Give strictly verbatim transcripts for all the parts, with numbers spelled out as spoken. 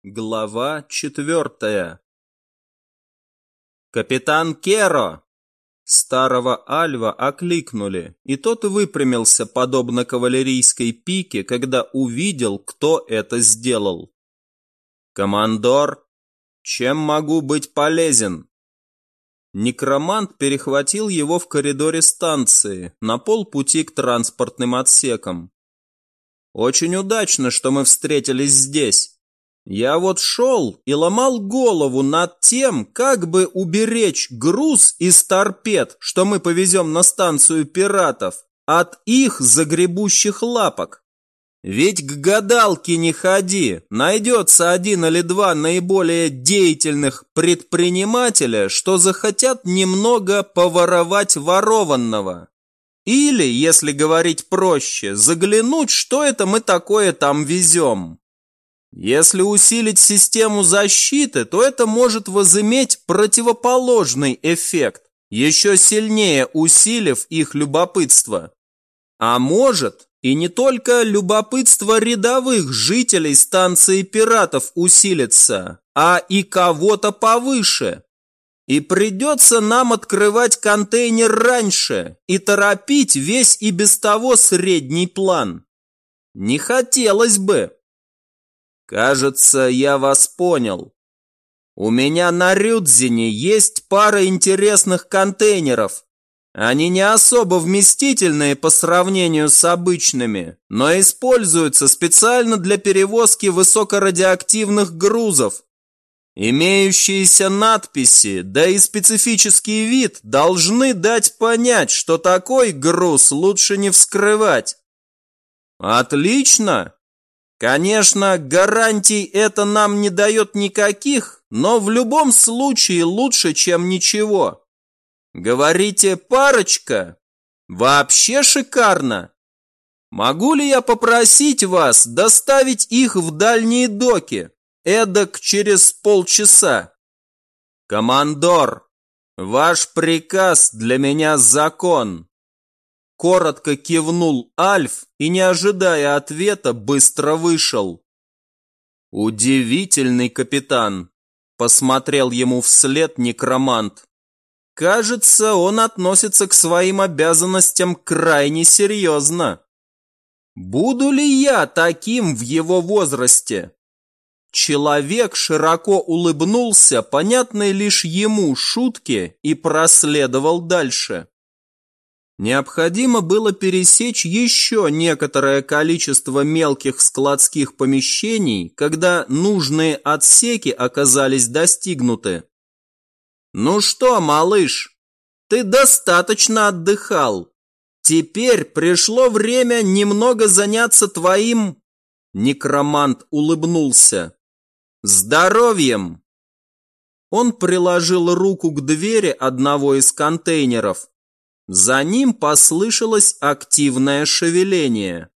Глава четвертая. «Капитан Керо!» Старого Альва окликнули, и тот выпрямился, подобно кавалерийской пике, когда увидел, кто это сделал. «Командор, чем могу быть полезен?» Некромант перехватил его в коридоре станции, на полпути к транспортным отсекам. «Очень удачно, что мы встретились здесь. Я вот шел и ломал голову над тем, как бы уберечь груз из торпед, что мы повезем на станцию пиратов, от их загребущих лапок. Ведь к гадалке не ходи, найдется один или два наиболее деятельных предпринимателя, что захотят немного поворовать ворованного. Или, если говорить проще, заглянуть, что это мы такое там везем. Если усилить систему защиты, то это может возыметь противоположный эффект, еще сильнее усилив их любопытство. А может, и не только любопытство рядовых жителей станции пиратов усилится, а и кого-то повыше. И придется нам открывать контейнер раньше и торопить весь и без того средний план. Не хотелось бы. Кажется, я вас понял. У меня на Рюдзине есть пара интересных контейнеров. Они не особо вместительные по сравнению с обычными, но используются специально для перевозки высокорадиоактивных грузов. Имеющиеся надписи, да и специфический вид должны дать понять, что такой груз лучше не вскрывать. Отлично! Конечно, гарантий это нам не дает никаких, но в любом случае лучше, чем ничего. Говорите, парочка? Вообще шикарно. Могу ли я попросить вас доставить их в дальние доки, эдак через полчаса? Командор, ваш приказ для меня закон. Коротко кивнул Альф и, не ожидая ответа, быстро вышел. «Удивительный капитан», — посмотрел ему вслед некромант. «Кажется, он относится к своим обязанностям крайне серьезно. Буду ли я таким в его возрасте?» Человек широко улыбнулся, понятной лишь ему шутке, и проследовал дальше. Необходимо было пересечь еще некоторое количество мелких складских помещений, когда нужные отсеки оказались достигнуты. «Ну что, малыш, ты достаточно отдыхал. Теперь пришло время немного заняться твоим...» Некромант улыбнулся. «Здоровьем!» Он приложил руку к двери одного из контейнеров. За ним послышалось активное шевеление.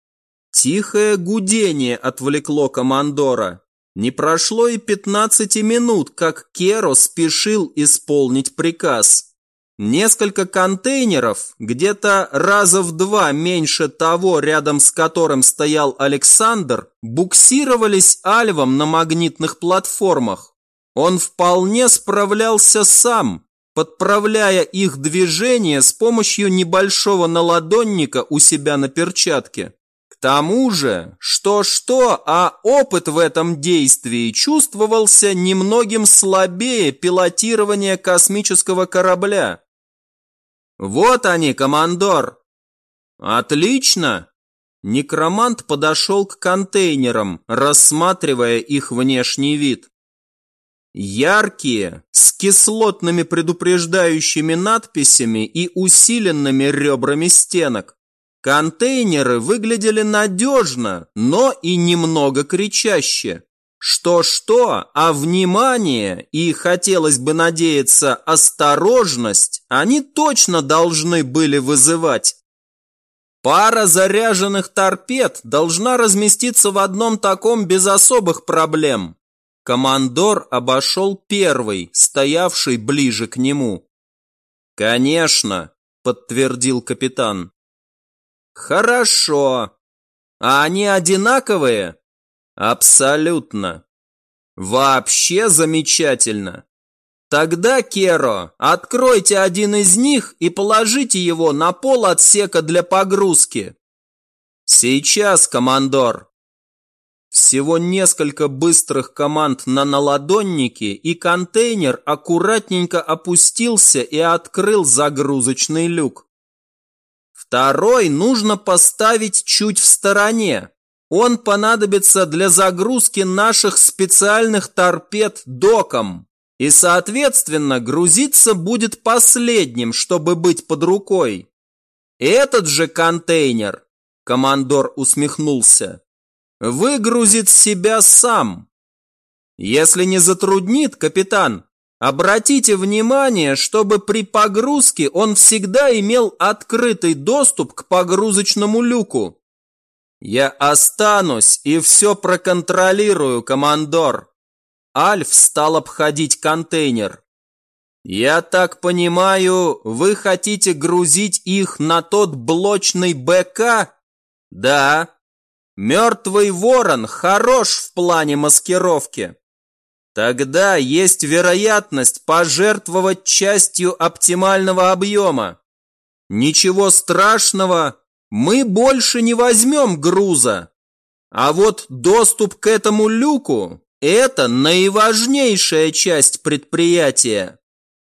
Тихое гудение отвлекло командора. Не прошло и пятнадцати минут, как Керо спешил исполнить приказ. Несколько контейнеров, где-то раза в два меньше того, рядом с которым стоял Александр, буксировались Альвом на магнитных платформах. Он вполне справлялся сам, подправляя их движение с помощью небольшого наладонника у себя на перчатке. К тому же, что-что, а опыт в этом действии чувствовался немногим слабее пилотирования космического корабля. «Вот они, командор!» «Отлично!» Некромант подошел к контейнерам, рассматривая их внешний вид. Яркие, с кислотными предупреждающими надписями и усиленными ребрами стенок. Контейнеры выглядели надежно, но и немного кричаще. Что-что, а внимание и, хотелось бы надеяться, осторожность они точно должны были вызывать. Пара заряженных торпед должна разместиться в одном таком без особых проблем. Командор обошел первый, стоявший ближе к нему. «Конечно», — подтвердил капитан. «Хорошо. А они одинаковые?» «Абсолютно. Вообще замечательно. Тогда, Керо, откройте один из них и положите его на пол отсека для погрузки. Сейчас, командор. Всего несколько быстрых команд на наладоннике, и контейнер аккуратненько опустился и открыл загрузочный люк. Второй нужно поставить чуть в стороне. Он понадобится для загрузки наших специальных торпед доком. И, соответственно, грузиться будет последним, чтобы быть под рукой. Этот же контейнер, командор усмехнулся, выгрузит себя сам. Если не затруднит, капитан, обратите внимание, чтобы при погрузке он всегда имел открытый доступ к погрузочному люку. Я останусь и все проконтролирую, командор. Альф стал обходить контейнер. «Я так понимаю, вы хотите грузить их на тот блочный БК?» «Да. Мертвый ворон хорош в плане маскировки. Тогда есть вероятность пожертвовать частью оптимального объема. Ничего страшного, мы больше не возьмем груза. А вот доступ к этому люку – это наиважнейшая часть предприятия».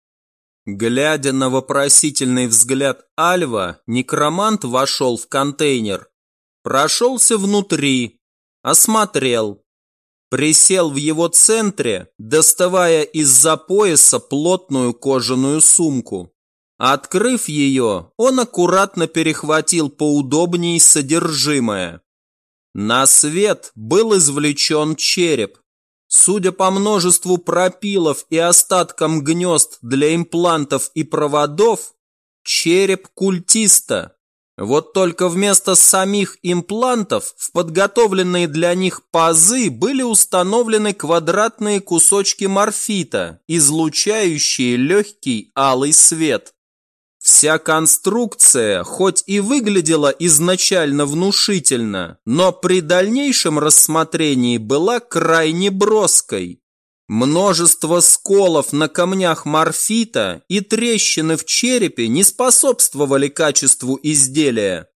Глядя на вопросительный взгляд Альва, некромант вошел в контейнер, прошелся внутри, осмотрел, присел в его центре, доставая из-за пояса плотную кожаную сумку. Открыв ее, он аккуратно перехватил поудобнее содержимое. На свет был извлечен череп. Судя по множеству пропилов и остаткам гнезд для имплантов и проводов, череп культиста. Вот только вместо самих имплантов в подготовленные для них пазы были установлены квадратные кусочки морфита, излучающие легкий алый свет. Вся конструкция, хоть и выглядела изначально внушительно, но при дальнейшем рассмотрении была крайне броской. Множество сколов на камнях морфита и трещины в черепе не способствовали качеству изделия.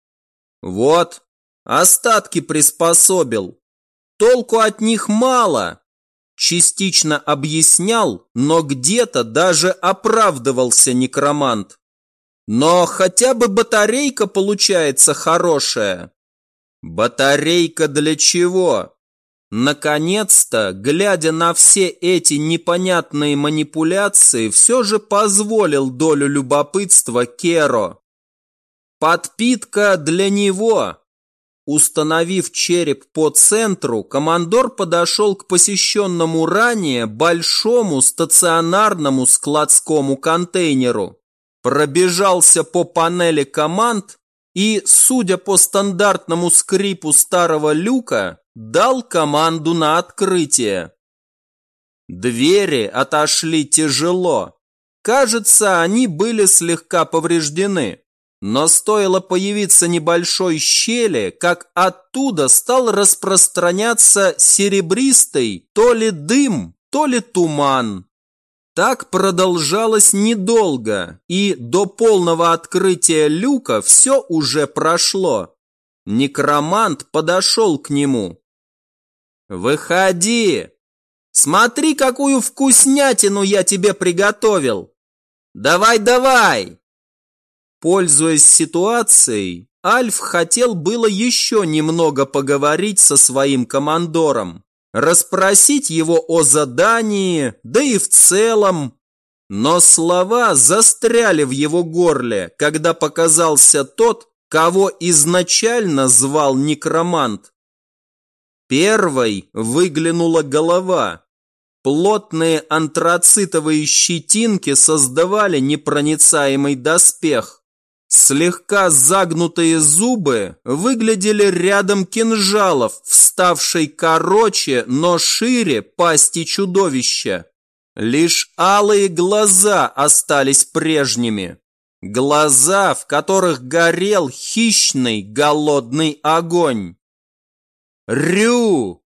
Вот, остатки приспособил. Толку от них мало. Частично объяснял, но где-то даже оправдывался некромант. Но хотя бы батарейка получается хорошая. Батарейка для чего? Наконец-то, глядя на все эти непонятные манипуляции, все же позволил долю любопытства Керо. Подпитка для него. Установив череп по центру, командор подошел к посещенному ранее большому стационарному складскому контейнеру. Пробежался по панели команд и, судя по стандартному скрипу старого люка, дал команду на открытие. Двери отошли тяжело. Кажется, они были слегка повреждены. Но стоило появиться небольшой щели, как оттуда стал распространяться серебристый то ли дым, то ли туман. Так продолжалось недолго, и до полного открытия люка все уже прошло. Некромант подошел к нему. «Выходи! Смотри, какую вкуснятину я тебе приготовил! Давай, давай!» Пользуясь ситуацией, Альф хотел было еще немного поговорить со своим командором, расспросить его о задании, да и в целом. Но слова застряли в его горле, когда показался тот, кого изначально звал некромант. Первой выглянула голова. Плотные антрацитовые щетинки создавали непроницаемый доспех. Слегка загнутые зубы выглядели рядом кинжалов, вставшей короче, но шире пасти чудовища. Лишь алые глаза остались прежними. Глаза, в которых горел хищный голодный огонь. «Рю!»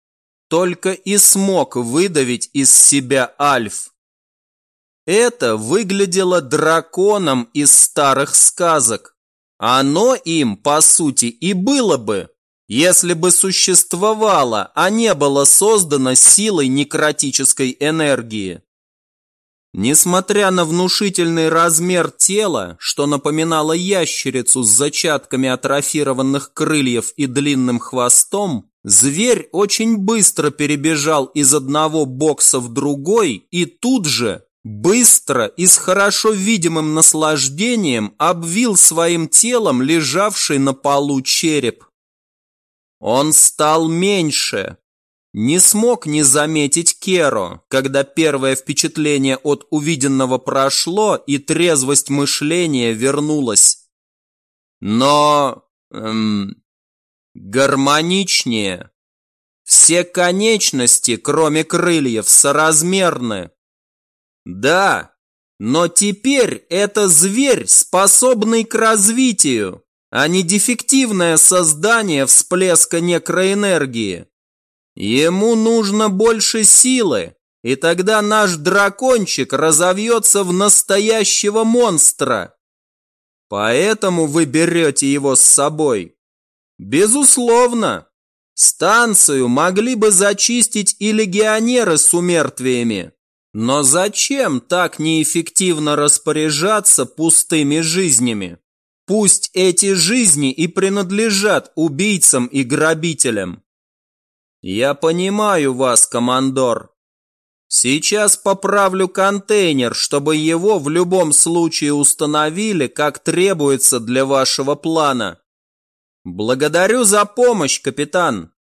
только и смог выдавить из себя Альф. Это выглядело драконом из старых сказок. Оно им, по сути, и было бы, если бы существовало, а не было создано силой некротической энергии. Несмотря на внушительный размер тела, что напоминало ящерицу с зачатками атрофированных крыльев и длинным хвостом, зверь очень быстро перебежал из одного бокса в другой и тут же, быстро и с хорошо видимым наслаждением обвил своим телом лежавший на полу череп. Он стал меньше. Не смог не заметить Керо, когда первое впечатление от увиденного прошло и трезвость мышления вернулась. Но... Эм, гармоничнее. Все конечности, кроме крыльев, соразмерны. Да, но теперь это зверь, способный к развитию, а не дефективное создание всплеска некроэнергии. Ему нужно больше силы, и тогда наш дракончик разовьется в настоящего монстра. Поэтому вы берете его с собой. Безусловно, станцию могли бы зачистить и легионеры с умертвиями. Но зачем так неэффективно распоряжаться пустыми жизнями? Пусть эти жизни и принадлежат убийцам и грабителям. Я понимаю вас, командор. Сейчас поправлю контейнер, чтобы его в любом случае установили, как требуется для вашего плана. Благодарю за помощь, капитан.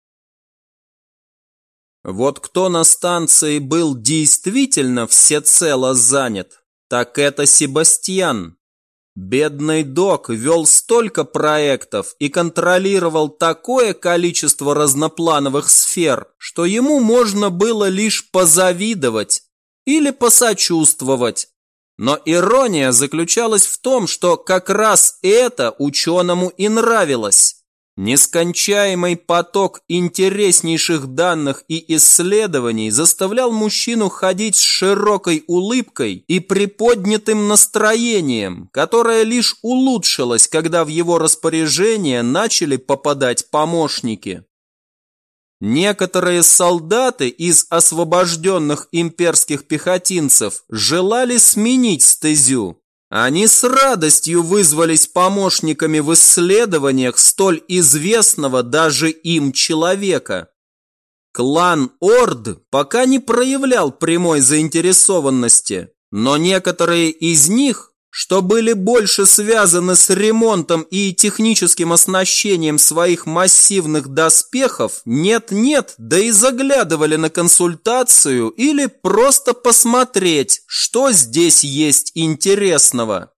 Вот кто на станции был действительно всецело занят, так это Себастьян. Бедный док вел столько проектов и контролировал такое количество разноплановых сфер, что ему можно было лишь позавидовать или посочувствовать. Но ирония заключалась в том, что как раз это ученому и нравилось. Нескончаемый поток интереснейших данных и исследований заставлял мужчину ходить с широкой улыбкой и приподнятым настроением, которое лишь улучшилось, когда в его распоряжение начали попадать помощники. Некоторые солдаты из освобожденных имперских пехотинцев желали сменить стезю. Они с радостью вызвались помощниками в исследованиях столь известного даже им человека. Клан Орд пока не проявлял прямой заинтересованности, но некоторые из них, что были больше связаны с ремонтом и техническим оснащением своих массивных доспехов, нет-нет, да и заглядывали на консультацию или просто посмотреть, что здесь есть интересного.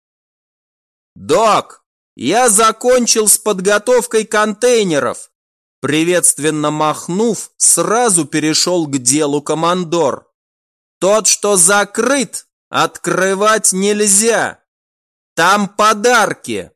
«Док, я закончил с подготовкой контейнеров!» Приветственно махнув, сразу перешел к делу командор. «Тот, что закрыт, открывать нельзя! Там подарки!»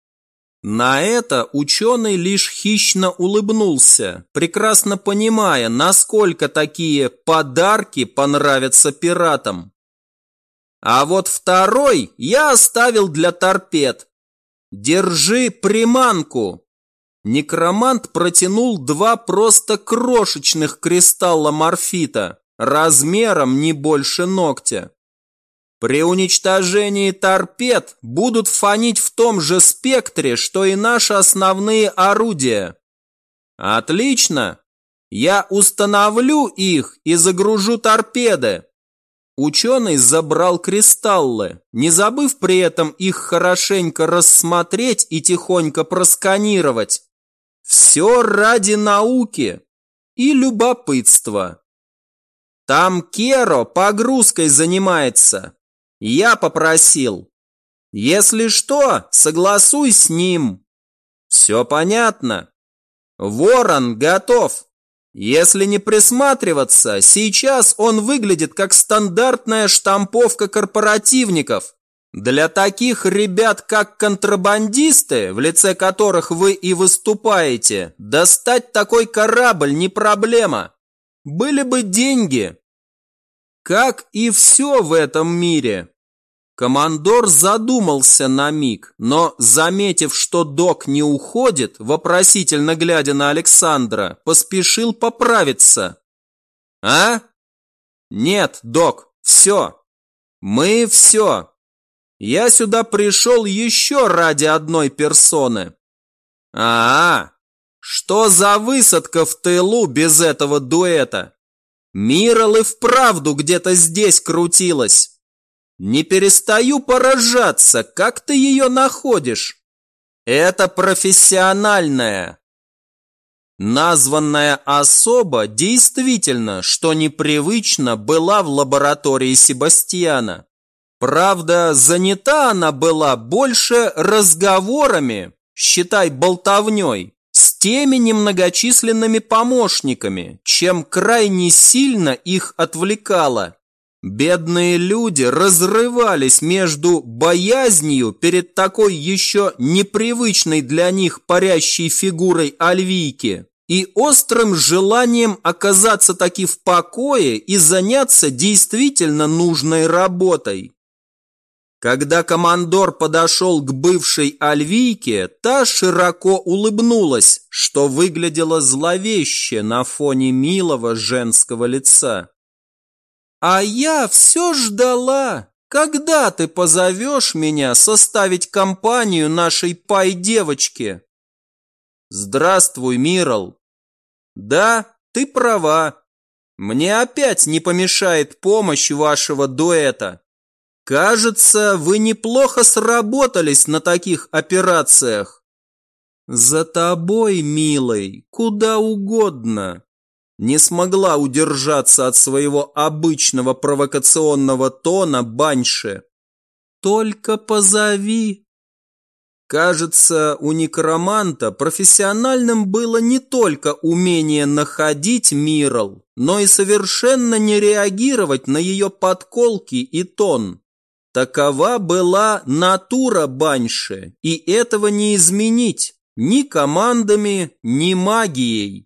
На это ученый лишь хищно улыбнулся, прекрасно понимая, насколько такие подарки понравятся пиратам. «А вот второй я оставил для торпед. Держи приманку!» Некромант протянул два просто крошечных кристалла морфита, размером не больше ногтя. При уничтожении торпед будут фонить в том же спектре, что и наши основные орудия. Отлично! Я установлю их и загружу торпеды. Ученый забрал кристаллы, не забыв при этом их хорошенько рассмотреть и тихонько просканировать. Все ради науки и любопытства. Там Керо погрузкой занимается. Я попросил. Если что, согласуй с ним. Все понятно. Ворон готов. Если не присматриваться, сейчас он выглядит как стандартная штамповка корпоративников. Для таких ребят, как контрабандисты, в лице которых вы и выступаете, достать такой корабль не проблема. были бы деньги. Как и все в этом мире. Командор задумался на миг, но, заметив, что док не уходит, вопросительно глядя на Александра, поспешил поправиться. «А? Нет, док, все. Мы все. Я сюда пришел еще ради одной персоны». «А, что за высадка в тылу без этого дуэта? Мирал и вправду где-то здесь крутилась. Не перестаю поражаться, как ты ее находишь. Это профессиональная». Названная особа действительно, что непривычно, была в лаборатории Себастьяна. Правда, занята она была больше разговорами, считай болтовней, с теми немногочисленными помощниками, чем крайне сильно их отвлекала. Бедные люди разрывались между боязнью перед такой еще непривычной для них парящей фигурой Альвийки и острым желанием оказаться таки в покое и заняться действительно нужной работой. Когда командор подошел к бывшей Альвийке, та широко улыбнулась, что выглядело зловеще на фоне милого женского лица. «А я все ждала, когда ты позовешь меня составить компанию нашей пай-девочке». «Здравствуй, Мирал. Да, ты права. Мне опять не помешает помощь вашего дуэта. Кажется, вы неплохо сработались на таких операциях». «За тобой, милый, куда угодно». Не смогла удержаться от своего обычного провокационного тона Банши. «Только позови». Кажется, у некроманта профессиональным было не только умение находить Мирал, но и совершенно не реагировать на ее подколки и тон. Такова была натура Банши, и этого не изменить ни командами, ни магией.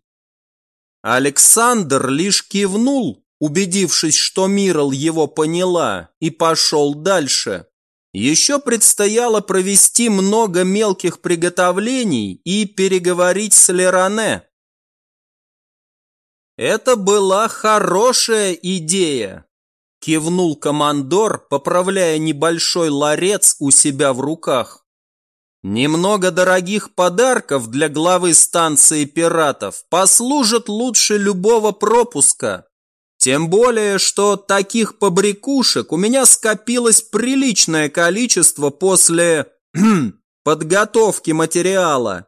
Александр лишь кивнул, убедившись, что Мирал его поняла, и пошел дальше. Еще предстояло провести много мелких приготовлений и переговорить с Леране. «Это была хорошая идея», – кивнул командор, поправляя небольшой ларец у себя в руках. «Немного дорогих подарков для главы станции пиратов послужат лучше любого пропуска. Тем более, что таких побрякушек у меня скопилось приличное количество после подготовки материала.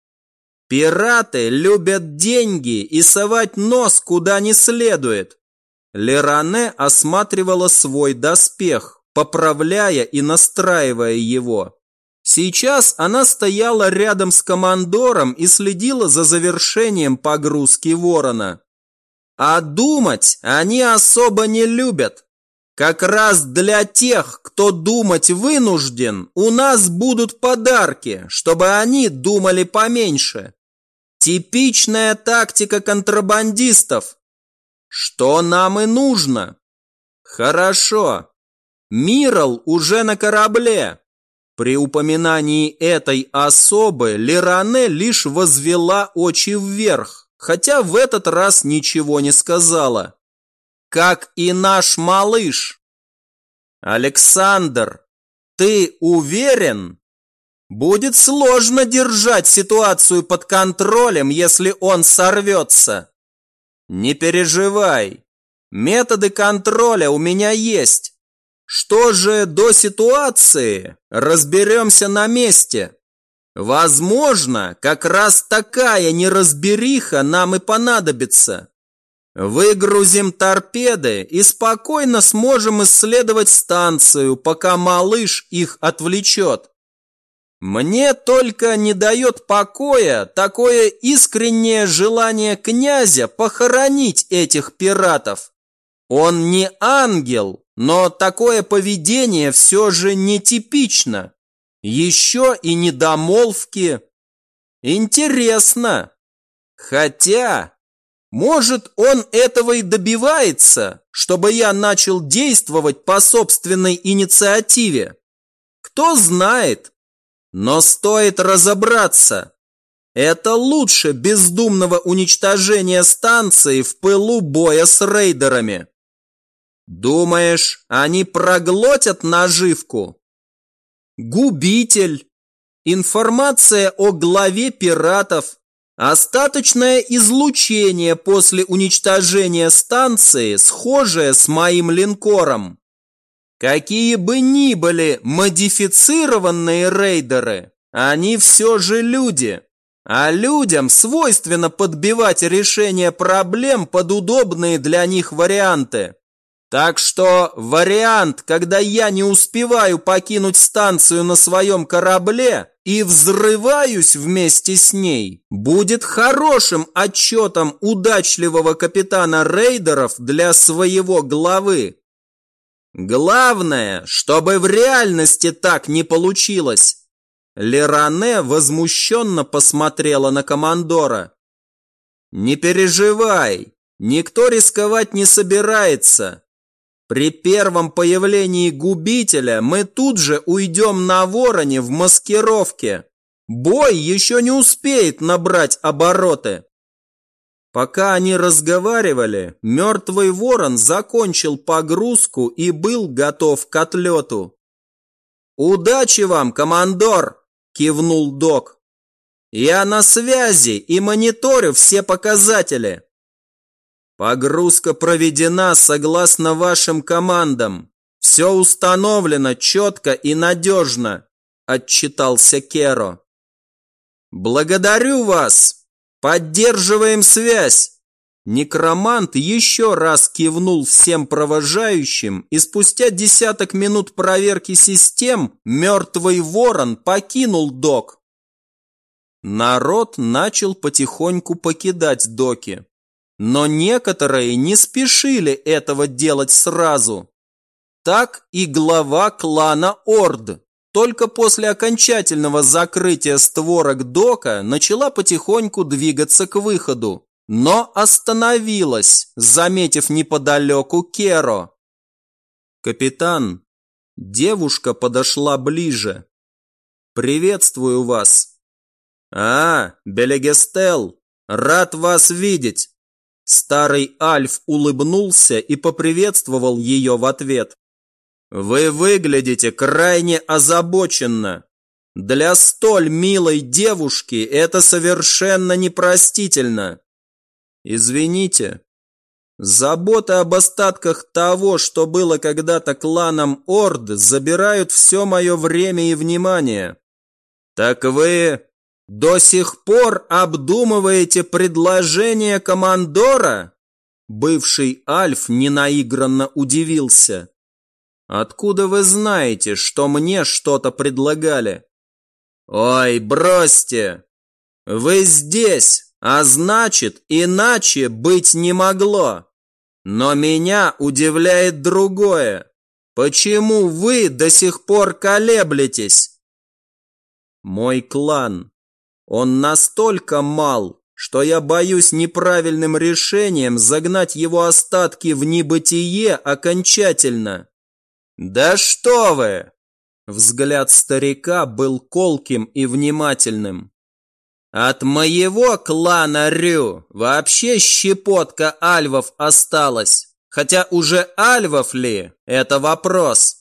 Пираты любят деньги и совать нос куда не следует». Леране осматривала свой доспех, поправляя и настраивая его. Сейчас она стояла рядом с командором и следила за завершением погрузки ворона. А думать они особо не любят. Как раз для тех, кто думать вынужден, у нас будут подарки, чтобы они думали поменьше. Типичная тактика контрабандистов. Что нам и нужно. Хорошо. Мирал уже на корабле. При упоминании этой особы Леране лишь возвела очи вверх, хотя в этот раз ничего не сказала. Как и наш малыш. Александр, ты уверен? Будет сложно держать ситуацию под контролем, если он сорвется. Не переживай. Методы контроля у меня есть. Что же до ситуации, разберемся на месте. Возможно, как раз такая неразбериха нам и понадобится. Выгрузим торпеды и спокойно сможем исследовать станцию, пока малыш их отвлечет. Мне только не дает покоя такое искреннее желание князя похоронить этих пиратов. Он не ангел, но такое поведение все же нетипично. Еще и недомолвки. Интересно. Хотя, Может, он этого и добивается, чтобы я начал действовать по собственной инициативе? Кто знает? Но стоит разобраться. Это лучше бездумного уничтожения станции в пылу боя с рейдерами. Думаешь, они проглотят наживку? Губитель, информация о главе пиратов, остаточное излучение после уничтожения станции, схожее с моим линкором. Какие бы ни были модифицированные рейдеры, они все же люди, а людям свойственно подбивать решение проблем под удобные для них варианты. Так что вариант, когда я не успеваю покинуть станцию на своем корабле и взрываюсь вместе с ней, будет хорошим отчетом удачливого капитана рейдеров для своего главы. Главное, чтобы в реальности так не получилось. Леране возмущенно посмотрела на командора. Не переживай, никто рисковать не собирается. При первом появлении губителя мы тут же уйдем на Вороне в маскировке. Бой еще не успеет набрать обороты. Пока они разговаривали, мертвый ворон закончил погрузку и был готов к отлету. «Удачи вам, командор!» – кивнул док. «Я на связи и мониторю все показатели». «Погрузка проведена согласно вашим командам. Все установлено четко и надежно», – отчитался Керо. «Благодарю вас! Поддерживаем связь!» Некромант еще раз кивнул всем провожающим, и спустя десяток минут проверки систем мертвый ворон покинул док. Народ начал потихоньку покидать доки. Но некоторые не спешили этого делать сразу. Так и глава клана Орд только после окончательного закрытия створок дока начала потихоньку двигаться к выходу, но остановилась, заметив неподалеку Керо. «Капитан», девушка подошла ближе. «Приветствую вас». «А, Белегестел, рад вас видеть». Старый Альф улыбнулся и поприветствовал ее в ответ. «Вы выглядите крайне озабоченно. Для столь милой девушки это совершенно непростительно. Извините. Заботы об остатках того, что было когда-то кланом Орд, забирают все мое время и внимание. Так вы до сих пор обдумываете предложение командора?» Бывший Альф ненаигранно удивился. «Откуда вы знаете, что мне что-то предлагали?» «Ой, бросьте! Вы здесь, а значит, иначе быть не могло. Но меня удивляет другое. Почему вы до сих пор колеблетесь?» «Мой клан. Он настолько мал, что я боюсь неправильным решением загнать его остатки в небытие окончательно». «Да что вы!» Взгляд старика был колким и внимательным. «От моего клана Рю вообще щепотка альвов осталась, хотя уже альвов ли – это вопрос.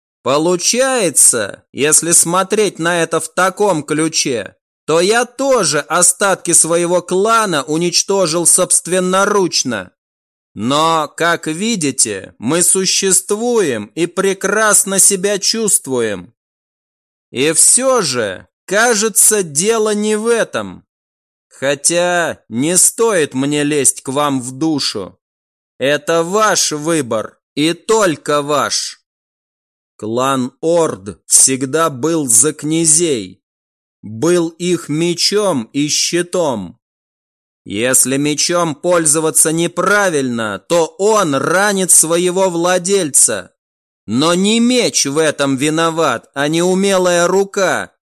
Получается, если смотреть на это в таком ключе, то я тоже остатки своего клана уничтожил собственноручно. Но, как видите, мы существуем и прекрасно себя чувствуем. И все же, кажется, дело не в этом. Хотя не стоит мне лезть к вам в душу. Это ваш выбор, и только ваш. Клан Орд всегда был за князей, был их мечом и щитом. Если мечом пользоваться неправильно, то он ранит своего владельца. Но не меч в этом виноват, а неумелая рука.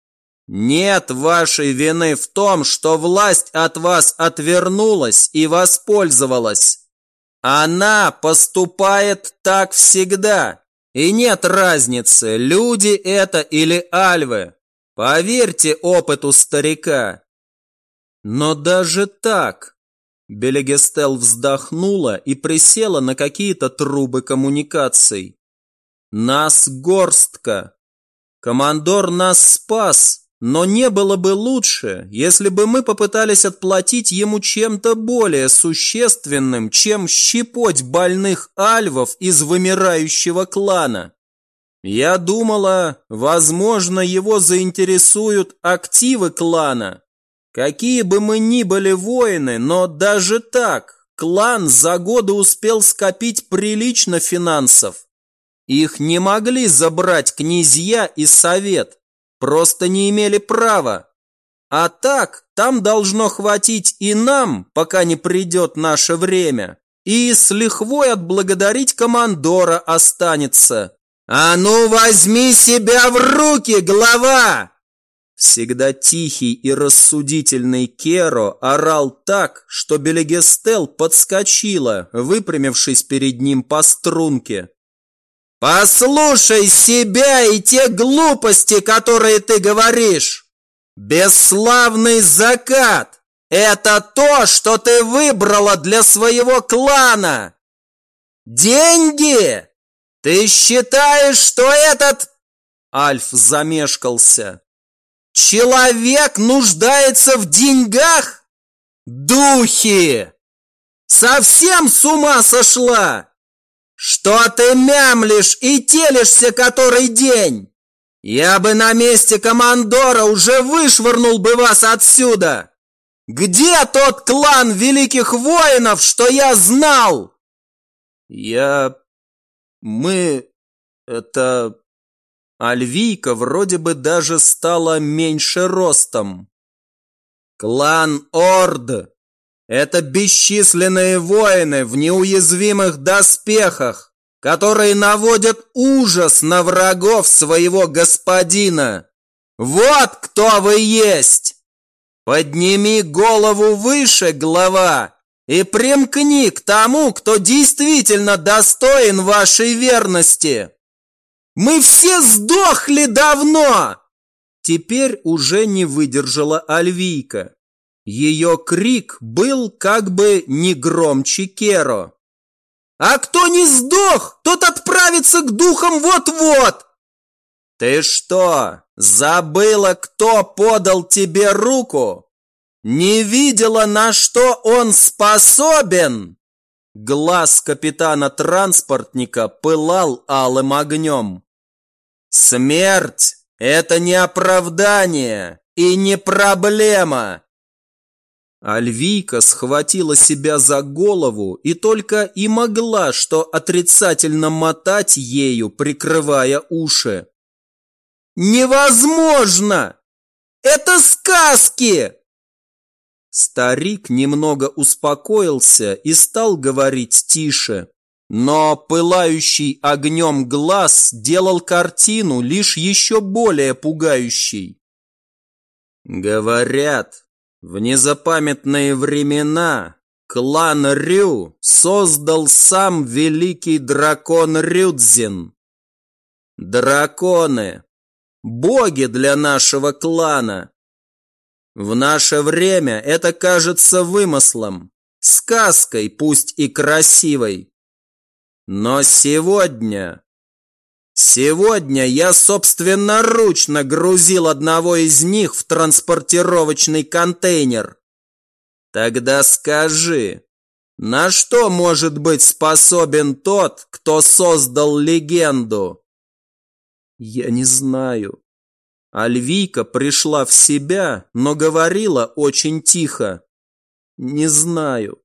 Нет вашей вины в том, что власть от вас отвернулась и воспользовалась. Она поступает так всегда, и нет разницы, люди это или альвы. Поверьте опыту старика. Но даже так... Белегестел вздохнула и присела на какие-то трубы коммуникаций. Нас горстка. Командор нас спас, но не было бы лучше, если бы мы попытались отплатить ему чем-то более существенным, чем щепоть больных альвов из вымирающего клана. Я думала, возможно, его заинтересуют активы клана. Какие бы мы ни были воины, но даже так, клан за годы успел скопить прилично финансов. Их не могли забрать князья и совет, просто не имели права. А так, там должно хватить и нам, пока не придет наше время, и с лихвой отблагодарить командора останется. «А ну возьми себя в руки, глава!» Всегда тихий и рассудительный Керо орал так, что Белегестел подскочила, выпрямившись перед ним по струнке. «Послушай себя и те глупости, которые ты говоришь! Бесславный закат – это то, что ты выбрала для своего клана! Деньги! Ты считаешь, что этот...» Альф замешкался. «Человек нуждается в деньгах? Духи! Совсем с ума сошла? Что ты мямлишь и телишься который день? Я бы на месте командора уже вышвырнул бы вас отсюда! Где тот клан великих воинов, что я знал?» «Я... мы... это...» Альвийка вроде бы даже стала меньше ростом. «Клан Орд – это бесчисленные воины в неуязвимых доспехах, которые наводят ужас на врагов своего господина. Вот кто вы есть! Подними голову выше, глава, и примкни к тому, кто действительно достоин вашей верности. Мы все сдохли давно!» Теперь уже не выдержала Альвийка. Ее крик был как бы не громче Керо. «А кто не сдох, тот отправится к духам вот-вот!» «Ты что, забыла, кто подал тебе руку? Не видела, на что он способен?» Глаз капитана-транспортника пылал алым огнем. «Смерть – это не оправдание и не проблема!» Альвийка схватила себя за голову и только и могла что отрицательно мотать ею, прикрывая уши. «Невозможно! Это сказки!» Старик немного успокоился и стал говорить тише, но пылающий огнем глаз делал картину лишь еще более пугающей. Говорят, в незапамятные времена клан Рю создал сам великий дракон Рюдзин. Драконы – боги для нашего клана. В наше время это кажется вымыслом, сказкой, пусть и красивой. Но сегодня... Сегодня я собственноручно грузил одного из них в транспортировочный контейнер. Тогда скажи, на что может быть способен тот, кто создал легенду? Я не знаю. Альвийка пришла в себя, но говорила очень тихо. Не знаю.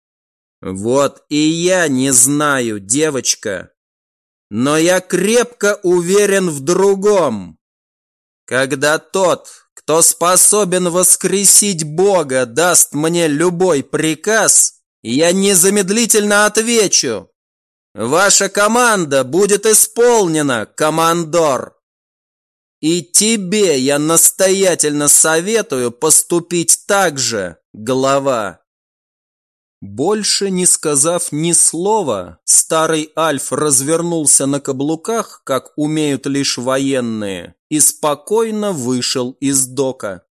Вот и я не знаю, девочка. Но я крепко уверен в другом. Когда тот, кто способен воскресить Бога, даст мне любой приказ, я незамедлительно отвечу. Ваша команда будет исполнена, командор. И тебе я настоятельно советую поступить так же, глава. Больше не сказав ни слова, старый Альф развернулся на каблуках, как умеют лишь военные, и спокойно вышел из дока.